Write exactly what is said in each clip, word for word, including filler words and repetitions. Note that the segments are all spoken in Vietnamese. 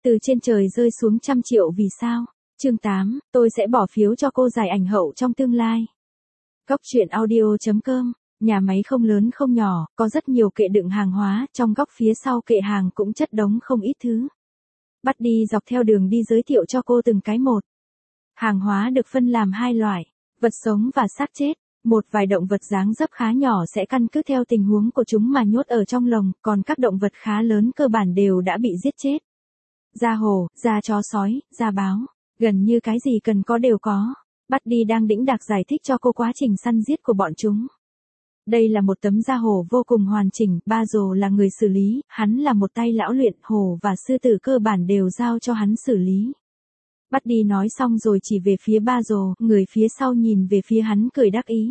Từ trên trời rơi xuống trăm triệu vì sao? Chương tám, tôi sẽ bỏ phiếu cho cô giải ảnh hậu trong tương lai. Góc truyện audio chấm com, nhà máy không lớn không nhỏ, có rất nhiều kệ đựng hàng hóa, trong góc phía sau kệ hàng cũng chất đống không ít thứ. Bắt đi dọc theo đường đi giới thiệu cho cô từng cái một. Hàng hóa được phân làm hai loại, vật sống và xác chết. Một vài động vật dáng dấp khá nhỏ sẽ căn cứ theo tình huống của chúng mà nhốt ở trong lồng, còn các động vật khá lớn cơ bản đều đã bị giết chết. Da hổ, da chó sói, da báo, gần như cái gì cần có đều có. Buddy đang đĩnh đạc giải thích cho cô quá trình săn giết của bọn chúng. Đây là một tấm da hổ vô cùng hoàn chỉnh, Basil là người xử lý, hắn là một tay lão luyện, hổ và sư tử cơ bản đều giao cho hắn xử lý. Buddy nói xong rồi chỉ về phía Basil, người phía sau nhìn về phía hắn cười đắc ý.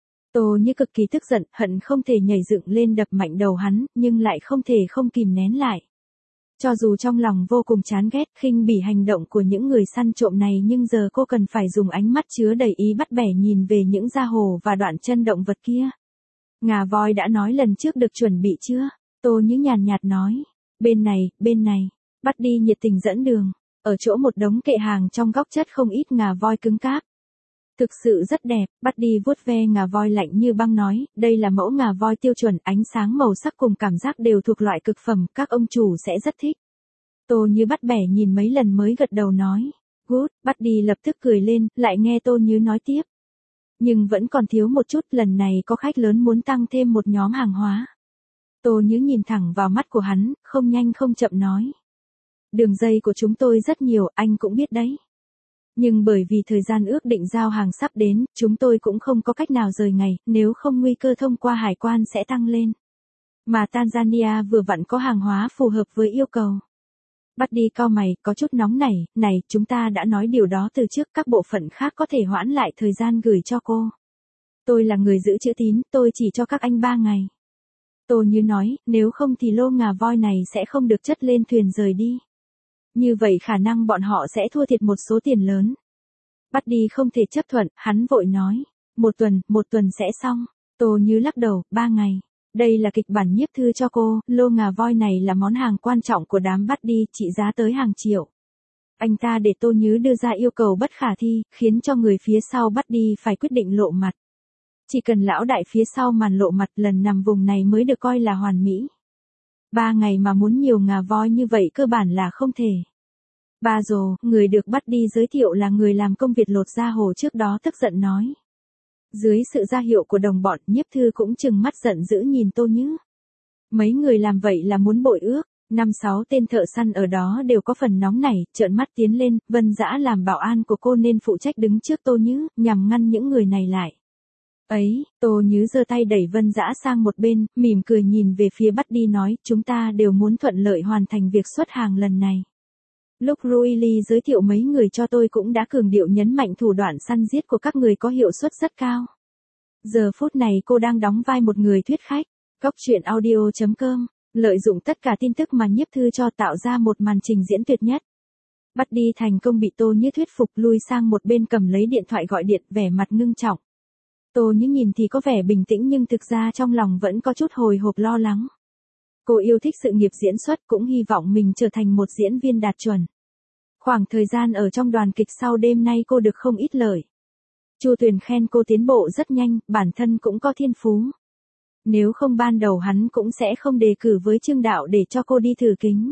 Tô Như cực kỳ tức giận, hận không thể nhảy dựng lên đập mạnh đầu hắn, nhưng lại không thể không kìm nén lại. Cho dù trong lòng vô cùng chán ghét, khinh bỉ hành động của những người săn trộm này nhưng giờ cô cần phải dùng ánh mắt chứa đầy ý bắt bẻ nhìn về những da hổ và đoạn chân động vật kia. Ngà voi đã nói lần trước được chuẩn bị chưa? Tô Như nhàn nhạt nói. Bên này, bên này. Buddy nhiệt tình dẫn đường. Ở chỗ một đống kệ hàng trong góc chất không ít ngà voi cứng cáp. Thực sự rất đẹp, Buddy vuốt ve ngà voi lạnh như băng nói, đây là mẫu ngà voi tiêu chuẩn, ánh sáng màu sắc cùng cảm giác đều thuộc loại cực phẩm, các ông chủ sẽ rất thích. Tô Như bắt bẻ nhìn mấy lần mới gật đầu nói, good, Buddy lập tức cười lên, lại nghe Tô Như nói tiếp. Nhưng vẫn còn thiếu một chút, lần này có khách lớn muốn tăng thêm một nhóm hàng hóa. Tô Như nhìn thẳng vào mắt của hắn, không nhanh không chậm nói. Đường dây của chúng tôi rất nhiều, anh cũng biết đấy. Nhưng bởi vì thời gian ước định giao hàng sắp đến, chúng tôi cũng không có cách nào rời ngày, nếu không nguy cơ thông qua hải quan sẽ tăng lên. Mà Tanzania vừa vặn có hàng hóa phù hợp với yêu cầu. Buddy cau mày, có chút nóng nảy, này, chúng ta đã nói điều đó từ trước, các bộ phận khác có thể hoãn lại thời gian gửi cho cô. Tôi là người giữ chữ tín, tôi chỉ cho các anh ba ngày. Tô Như nói, nếu không thì lô ngà voi này sẽ không được chất lên thuyền rời đi. Như vậy khả năng bọn họ sẽ thua thiệt một số tiền lớn. Buddy không thể chấp thuận, hắn vội nói. Một tuần, một tuần sẽ xong. Tô Như lắc đầu, ba ngày. Đây là kịch bản nhiếp thư cho cô, lô ngà voi này là món hàng quan trọng của đám Buddy, trị giá tới hàng triệu. Anh ta để Tô Như đưa ra yêu cầu bất khả thi, khiến cho người phía sau Buddy phải quyết định lộ mặt. Chỉ cần lão đại phía sau màn lộ mặt lần nằm vùng này mới được coi là hoàn mỹ. Ba ngày mà muốn nhiều ngà voi như vậy cơ bản là không thể. Basil, người được bắt đi giới thiệu là người làm công việc lột da hổ trước đó tức giận nói. Dưới sự ra hiệu của đồng bọn, nhiếp thư cũng trừng mắt giận dữ nhìn Tô Như. Mấy người làm vậy là muốn bội ước, năm sáu tên thợ săn ở đó đều có phần nóng nảy, trợn mắt tiến lên, Vân Dã làm bảo an của cô nên phụ trách đứng trước Tô Như, nhằm ngăn những người này lại. Ấy, Tô Như giơ tay đẩy Vân Dã sang một bên, mỉm cười nhìn về phía Buddy nói, chúng ta đều muốn thuận lợi hoàn thành việc xuất hàng lần này. Lúc Ruili giới thiệu mấy người cho tôi cũng đã cường điệu nhấn mạnh thủ đoạn săn giết của các người có hiệu suất rất cao. Giờ phút này cô đang đóng vai một người thuyết khách. Góc truyện audio chấm com, lợi dụng tất cả tin tức mà nhiếp thư cho tạo ra một màn trình diễn tuyệt nhất. Buddy thành công bị Tô Như thuyết phục lui sang một bên cầm lấy điện thoại gọi điện, vẻ mặt ngưng trọng. Tô Như nhìn thì có vẻ bình tĩnh nhưng thực ra trong lòng vẫn có chút hồi hộp lo lắng. Cô yêu thích sự nghiệp diễn xuất, cũng hy vọng mình trở thành một diễn viên đạt chuẩn. Khoảng thời gian ở trong đoàn kịch sau đêm nay cô được không ít lợi. Chu Tuyền khen cô tiến bộ rất nhanh, bản thân cũng có thiên phú. Nếu không ban đầu hắn cũng sẽ không đề cử với Trương Đạo để cho cô đi thử kính.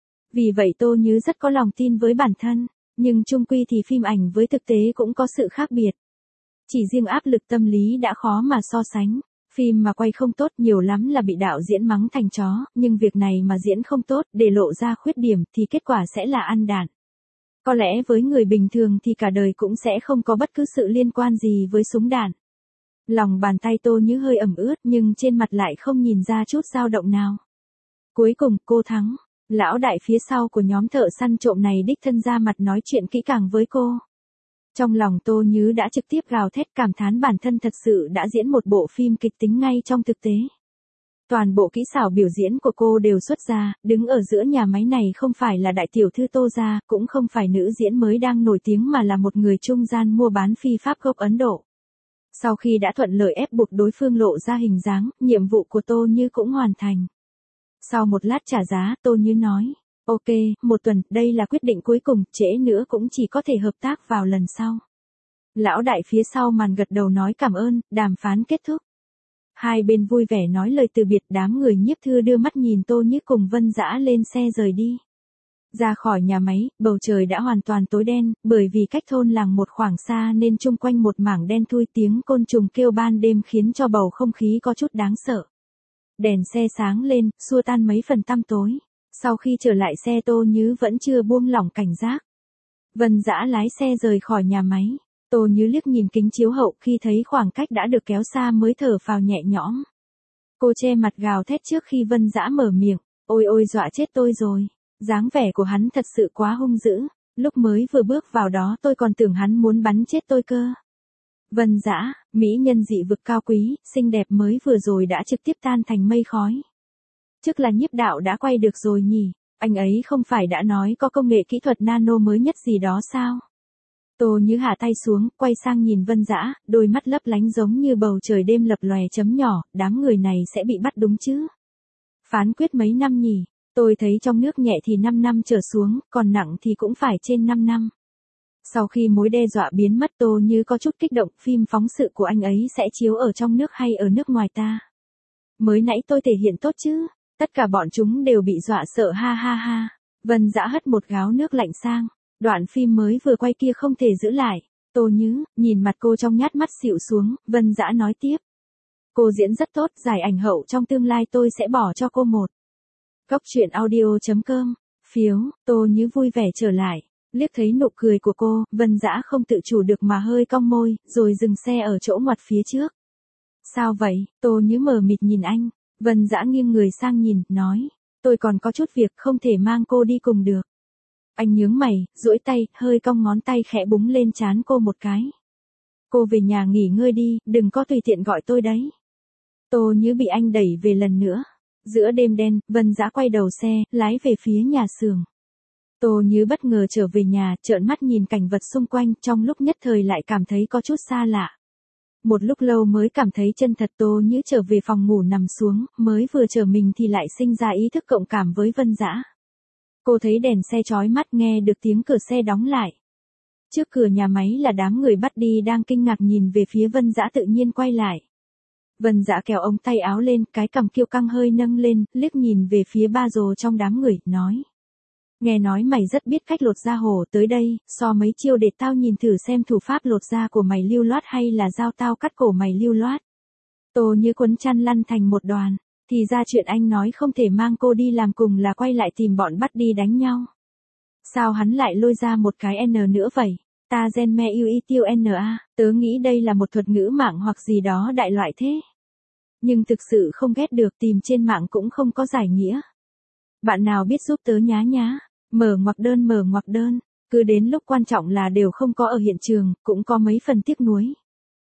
Vì vậy Tô Như rất có lòng tin với bản thân, nhưng chung quy thì phim ảnh với thực tế cũng có sự khác biệt. Chỉ riêng áp lực tâm lý đã khó mà so sánh. Phim mà quay không tốt nhiều lắm là bị đạo diễn mắng thành chó, nhưng việc này mà diễn không tốt để lộ ra khuyết điểm thì kết quả sẽ là ăn đạn. Có lẽ với người bình thường thì cả đời cũng sẽ không có bất cứ sự liên quan gì với súng đạn. Lòng bàn tay Tô Như hơi ẩm ướt nhưng trên mặt lại không nhìn ra chút dao động nào. Cuối cùng cô thắng, lão đại phía sau của nhóm thợ săn trộm này đích thân ra mặt nói chuyện kỹ càng với cô. Trong lòng Tô Như đã trực tiếp gào thét cảm thán bản thân thật sự đã diễn một bộ phim kịch tính ngay trong thực tế. Toàn bộ kỹ xảo biểu diễn của cô đều xuất ra, đứng ở giữa nhà máy này không phải là đại tiểu thư Tô gia, cũng không phải nữ diễn mới đang nổi tiếng mà là một người trung gian mua bán phi pháp gốc Ấn Độ. Sau khi đã thuận lợi ép buộc đối phương lộ ra hình dáng, nhiệm vụ của Tô Như cũng hoàn thành. Sau một lát trả giá, Tô Như nói, Ok, một tuần, đây là quyết định cuối cùng, trễ nữa cũng chỉ có thể hợp tác vào lần sau. Lão đại phía sau màn gật đầu nói cảm ơn, đàm phán kết thúc. Hai bên vui vẻ nói lời từ biệt, đám người nhiếp thư đưa mắt nhìn Tô Như cùng Vân Dã lên xe rời đi. Ra khỏi nhà máy, bầu trời đã hoàn toàn tối đen, bởi vì cách thôn làng một khoảng xa nên chung quanh một mảng đen thui, tiếng côn trùng kêu ban đêm khiến cho bầu không khí có chút đáng sợ. Đèn xe sáng lên, xua tan mấy phần tăm tối. Sau khi trở lại xe Tô Như vẫn chưa buông lỏng cảnh giác. Vân Dã lái xe rời khỏi nhà máy. Tô Như liếc nhìn kính chiếu hậu, khi thấy khoảng cách đã được kéo xa mới thở phào nhẹ nhõm. Cô che mặt gào thét trước khi Vân Dã mở miệng, ôi ôi dọa chết tôi rồi. Dáng vẻ của hắn thật sự quá hung dữ, lúc mới vừa bước vào đó tôi còn tưởng hắn muốn bắn chết tôi cơ. Vân Dã, mỹ nhân dị vực cao quý, xinh đẹp mới vừa rồi đã trực tiếp tan thành mây khói. Chắc là Nhiếp đạo đã quay được rồi nhỉ, anh ấy không phải đã nói có công nghệ kỹ thuật nano mới nhất gì đó sao? Tô Như hạ tay xuống, quay sang nhìn Vân Dã, đôi mắt lấp lánh giống như bầu trời đêm lập lòe chấm nhỏ, đám người này sẽ bị bắt đúng chứ? Phán quyết mấy năm nhỉ? Tôi thấy trong nước nhẹ thì năm năm trở xuống, còn nặng thì cũng phải trên năm năm. Sau khi mối đe dọa biến mất, Tô Như có chút kích động, phim phóng sự của anh ấy sẽ chiếu ở trong nước hay ở nước ngoài ta? Mới nãy tôi thể hiện tốt chứ? Tất cả bọn chúng đều bị dọa sợ ha ha ha. Vân Dã hất một gáo nước lạnh sang. Đoạn phim mới vừa quay kia không thể giữ lại. Tô Như, nhìn mặt cô trong nhát mắt xịu xuống, Vân Dã nói tiếp. Cô diễn rất tốt, giải ảnh hậu trong tương lai tôi sẽ bỏ cho cô một. Góc truyện audio chấm com, phiếu, Tô Như vui vẻ trở lại. Liếc thấy nụ cười của cô, Vân Dã không tự chủ được mà hơi cong môi, rồi dừng xe ở chỗ ngoặt phía trước. Sao vậy? Tô Như mờ mịt nhìn anh. Vân Dã nghiêng người sang nhìn, nói. Tôi còn có chút việc không thể mang cô đi cùng được. Anh nhướng mày, duỗi tay, hơi cong ngón tay khẽ búng lên trán cô một cái. Cô về nhà nghỉ ngơi đi, đừng có tùy tiện gọi tôi đấy. Tô Như bị anh đẩy về lần nữa. Giữa đêm đen, Vân Dã quay đầu xe, lái về phía nhà xưởng. Tô Như bất ngờ trở về nhà, trợn mắt nhìn cảnh vật xung quanh, trong lúc nhất thời lại cảm thấy có chút xa lạ. Một lúc lâu mới cảm thấy chân thật. Tô Như trở về phòng ngủ nằm xuống, mới vừa trở mình thì lại sinh ra ý thức cộng cảm với Vân Dã. Cô thấy đèn xe chói mắt, nghe được tiếng cửa xe đóng lại. Trước cửa nhà máy là đám người bắt đi đang kinh ngạc nhìn về phía Vân Dã, tự nhiên quay lại. Vân Dã kéo ống tay áo lên, cái cằm kiêu căng hơi nâng lên, liếc nhìn về phía ba rồ trong đám người, nói. Nghe nói mày rất biết cách lột da hổ, tới đây, so mấy chiêu để tao nhìn thử xem thủ pháp lột da của mày lưu loát hay là dao tao cắt cổ mày lưu loát. Tô Như quấn chăn lăn thành một đoàn. Thì ra chuyện anh nói không thể mang cô đi làm cùng là quay lại tìm bọn bắt đi đánh nhau. Sao hắn lại lôi ra một cái N nữa vậy? Ta gen me yêu y tiêu N A, tớ nghĩ đây là một thuật ngữ mạng hoặc gì đó đại loại thế. Nhưng thực sự không ghét được, tìm trên mạng cũng không có giải nghĩa. Bạn nào biết giúp tớ nhá nhá, mở ngoặc đơn mở ngoặc đơn, cứ đến lúc quan trọng là đều không có ở hiện trường, cũng có mấy phần tiếc nuối.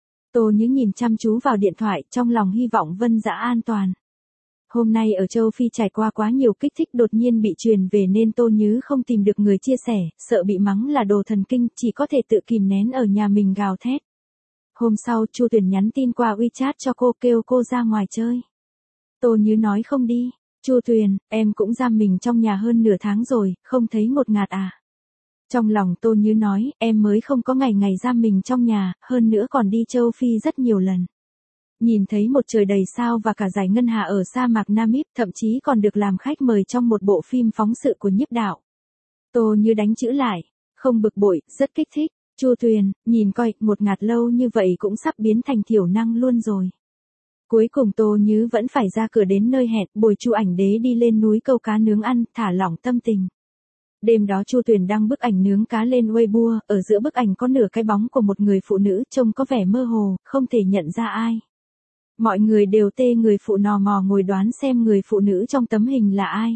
Tô Như nhìn chăm chú vào điện thoại, trong lòng hy vọng Vân Dã an toàn. Hôm nay ở châu Phi trải qua quá nhiều kích thích đột nhiên bị truyền về nên Tô Như không tìm được người chia sẻ, sợ bị mắng là đồ thần kinh, chỉ có thể tự kìm nén ở nhà mình gào thét. Hôm sau, Chu Tuyền nhắn tin qua WeChat cho cô, kêu cô ra ngoài chơi. Tô Như nói không đi. Chu Tuyền, em cũng giam mình trong nhà hơn nửa tháng rồi, không thấy ngột ngạt à? Trong lòng Tô Như nói, em mới không có ngày ngày giam mình trong nhà, hơn nữa còn đi châu Phi rất nhiều lần. Nhìn thấy một trời đầy sao và cả giải ngân hà ở sa mạc Namib, thậm chí còn được làm khách mời trong một bộ phim phóng sự của Nhiếp đạo. Tô Như đánh chữ lại, không bực bội, rất kích thích. Chu Tuyền, nhìn coi, một ngạt lâu như vậy cũng sắp biến thành thiểu năng luôn rồi. Cuối cùng Tô Như vẫn phải ra cửa đến nơi hẹn, bồi Chu Ảnh Đế đi lên núi câu cá nướng ăn, thả lỏng tâm tình. Đêm đó Chu Tuyền đăng bức ảnh nướng cá lên Weibo, ở giữa bức ảnh có nửa cái bóng của một người phụ nữ, trông có vẻ mơ hồ, không thể nhận ra ai. Mọi người đều tê người phụ nò mò ngồi đoán xem người phụ nữ trong tấm hình là ai.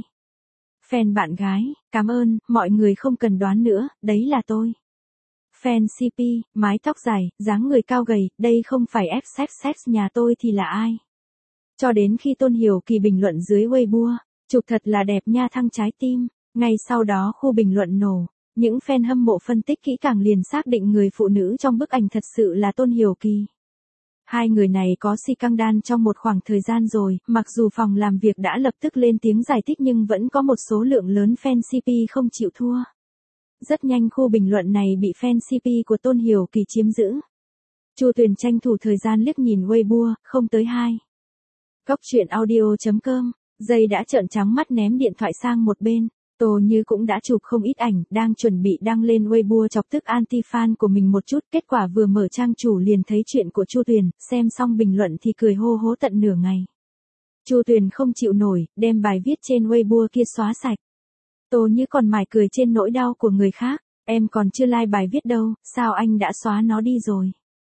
Fan bạn gái, cảm ơn, mọi người không cần đoán nữa, đấy là tôi. Fan xê pê, mái tóc dài, dáng người cao gầy, đây không phải ép sex sex nhà tôi thì là ai? Cho đến khi Tôn Hiểu Kỳ bình luận dưới Weibo, chụp thật là đẹp nha thăng trái tim, ngay sau đó khu bình luận nổ, những fan hâm mộ phân tích kỹ càng liền xác định người phụ nữ trong bức ảnh thật sự là Tôn Hiểu Kỳ. Hai người này có si căng đan trong một khoảng thời gian rồi, mặc dù phòng làm việc đã lập tức lên tiếng giải thích nhưng vẫn có một số lượng lớn fan xê pê không chịu thua. Rất nhanh khu bình luận này bị fan xê pê của Tôn Hiểu Kỳ chiếm giữ. Chu Tuyền tranh thủ thời gian liếc nhìn Weibo, không tới hai. Góc truyện audio chấm com, Dây đã trợn trắng mắt ném điện thoại sang một bên. Tô Như cũng đã chụp không ít ảnh, đang chuẩn bị đăng lên Weibo chọc tức anti-fan của mình một chút, kết quả vừa mở trang chủ liền thấy chuyện của Chu Tuyền, xem xong bình luận thì cười hô hố tận nửa ngày. Chu Tuyền không chịu nổi, đem bài viết trên Weibo kia xóa sạch. Tô Như còn mải cười trên nỗi đau của người khác, em còn chưa like bài viết đâu, sao anh đã xóa nó đi rồi.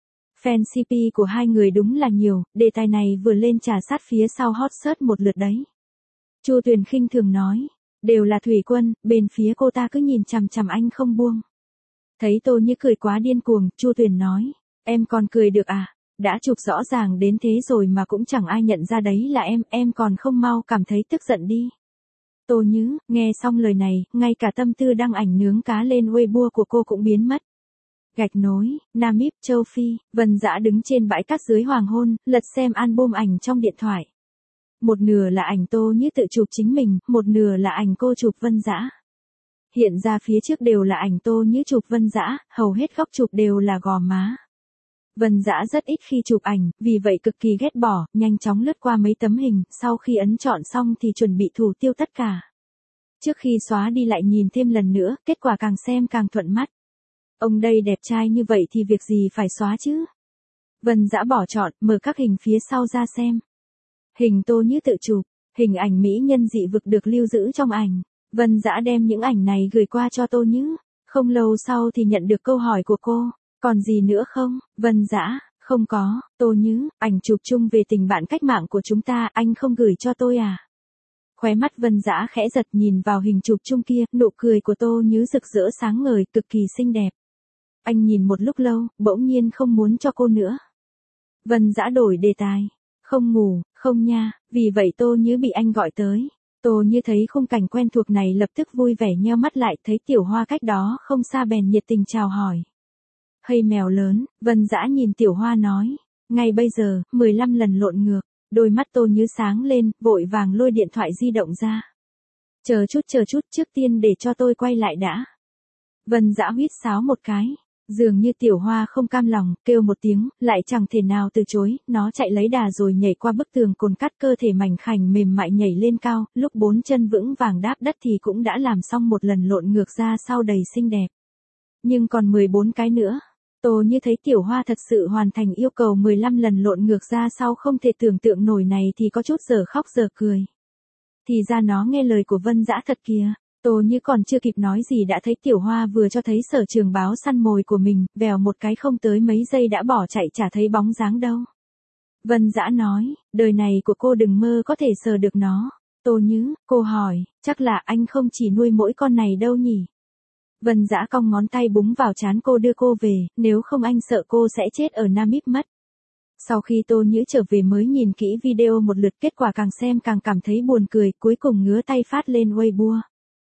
Fan xê pê của hai người đúng là nhiều, đề tài này vừa lên trà sát phía sau hot search một lượt đấy. Chu Tuyền khinh thường nói, đều là thủy quân, bên phía cô ta cứ nhìn chằm chằm anh không buông. Thấy Tô Như cười quá điên cuồng, Chu Tuyền nói, em còn cười được à, đã chụp rõ ràng đến thế rồi mà cũng chẳng ai nhận ra đấy là em, em còn không mau cảm thấy tức giận đi. Tô Như, nghe xong lời này, ngay cả tâm tư đăng ảnh nướng cá lên Weibo của cô cũng biến mất. Gạch nối, Namib, Châu Phi, Vân Dã đứng trên bãi cát dưới hoàng hôn, lật xem album ảnh trong điện thoại. Một nửa là ảnh Tô Như tự chụp chính mình, một nửa là ảnh cô chụp Vân Dã. Hiện ra phía trước đều là ảnh Tô Như chụp Vân Dã, hầu hết góc chụp đều là gò má. Vân Dã rất ít khi chụp ảnh, vì vậy cực kỳ ghét bỏ, nhanh chóng lướt qua mấy tấm hình, sau khi ấn chọn xong thì chuẩn bị thủ tiêu tất cả. Trước khi xóa đi lại nhìn thêm lần nữa, kết quả càng xem càng thuận mắt. Ông đây đẹp trai như vậy thì việc gì phải xóa chứ? Vân Dã bỏ chọn, mở các hình phía sau ra xem. Hình Tô Như tự chụp, hình ảnh mỹ nhân dị vực được lưu giữ trong ảnh. Vân Dã đem những ảnh này gửi qua cho Tô Như. Không lâu sau thì nhận được câu hỏi của cô, còn gì nữa không? Vân Dã, không có. Tô Như, ảnh chụp chung về tình bạn cách mạng của chúng ta, anh không gửi cho tôi à? Khóe mắt Vân Dã khẽ giật nhìn vào hình chụp chung kia, nụ cười của Tô Như rực rỡ sáng ngời, cực kỳ xinh đẹp. Anh nhìn một lúc lâu, bỗng nhiên không muốn cho cô nữa. Vân Dã đổi đề tài. Không ngủ, không nha, vì vậy Tô Như bị anh gọi tới. Tô Như thấy khung cảnh quen thuộc này lập tức vui vẻ nheo mắt lại, thấy Tiểu Hoa cách đó không xa bèn nhiệt tình chào hỏi. Hây mèo lớn, Vân Dã nhìn Tiểu Hoa nói, ngay bây giờ, mười lăm lần lộn ngược, đôi mắt Tô Như sáng lên, vội vàng lôi điện thoại di động ra. Chờ chút chờ chút, trước tiên để cho tôi quay lại đã. Vân Dã huýt sáo một cái. Dường như Tiểu Hoa không cam lòng, kêu một tiếng, lại chẳng thể nào từ chối, nó chạy lấy đà rồi nhảy qua bức tường cồn cắt, cơ thể mảnh khảnh mềm mại nhảy lên cao, lúc bốn chân vững vàng đáp đất thì cũng đã làm xong một lần lộn ngược ra sau đầy xinh đẹp. Nhưng còn mười bốn cái nữa. Tô Như thấy Tiểu Hoa thật sự hoàn thành yêu cầu mười lăm lần lộn ngược ra sau không thể tưởng tượng nổi này thì có chút giờ khóc giờ cười. Thì ra nó nghe lời của Vân Dã thật kìa. Tô Như còn chưa kịp nói gì đã thấy Tiểu Hoa vừa cho thấy sở trường báo săn mồi của mình, vèo một cái không tới mấy giây đã bỏ chạy chả thấy bóng dáng đâu. Vân Dã nói, đời này của cô đừng mơ có thể sờ được nó. Tô Như, cô hỏi, chắc là anh không chỉ nuôi mỗi con này đâu nhỉ? Vân Dã cong ngón tay búng vào trán cô đưa cô về, nếu không anh sợ cô sẽ chết ở Namib mất. Sau khi Tô Như trở về mới nhìn kỹ video một lượt, kết quả càng xem càng cảm thấy buồn cười, cuối cùng ngứa tay phát lên Weibo.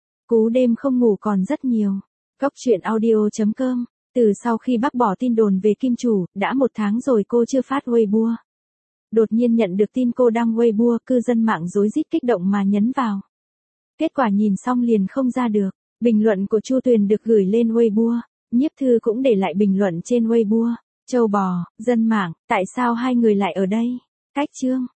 Cú đêm không ngủ còn rất nhiều. Góc truyện audio chấm com, từ sau khi bác bỏ tin đồn về Kim Chủ, đã một tháng rồi cô chưa phát Weibo. Đột nhiên nhận được tin cô đăng Weibo, cư dân mạng rối rít kích động mà nhấn vào. Kết quả nhìn xong liền không ra được. Bình luận của Chu Tuyền được gửi lên Weibo, Nhiếp Thư cũng để lại bình luận trên Weibo. Châu bò, dân mạng, tại sao hai người lại ở đây? Cách chương.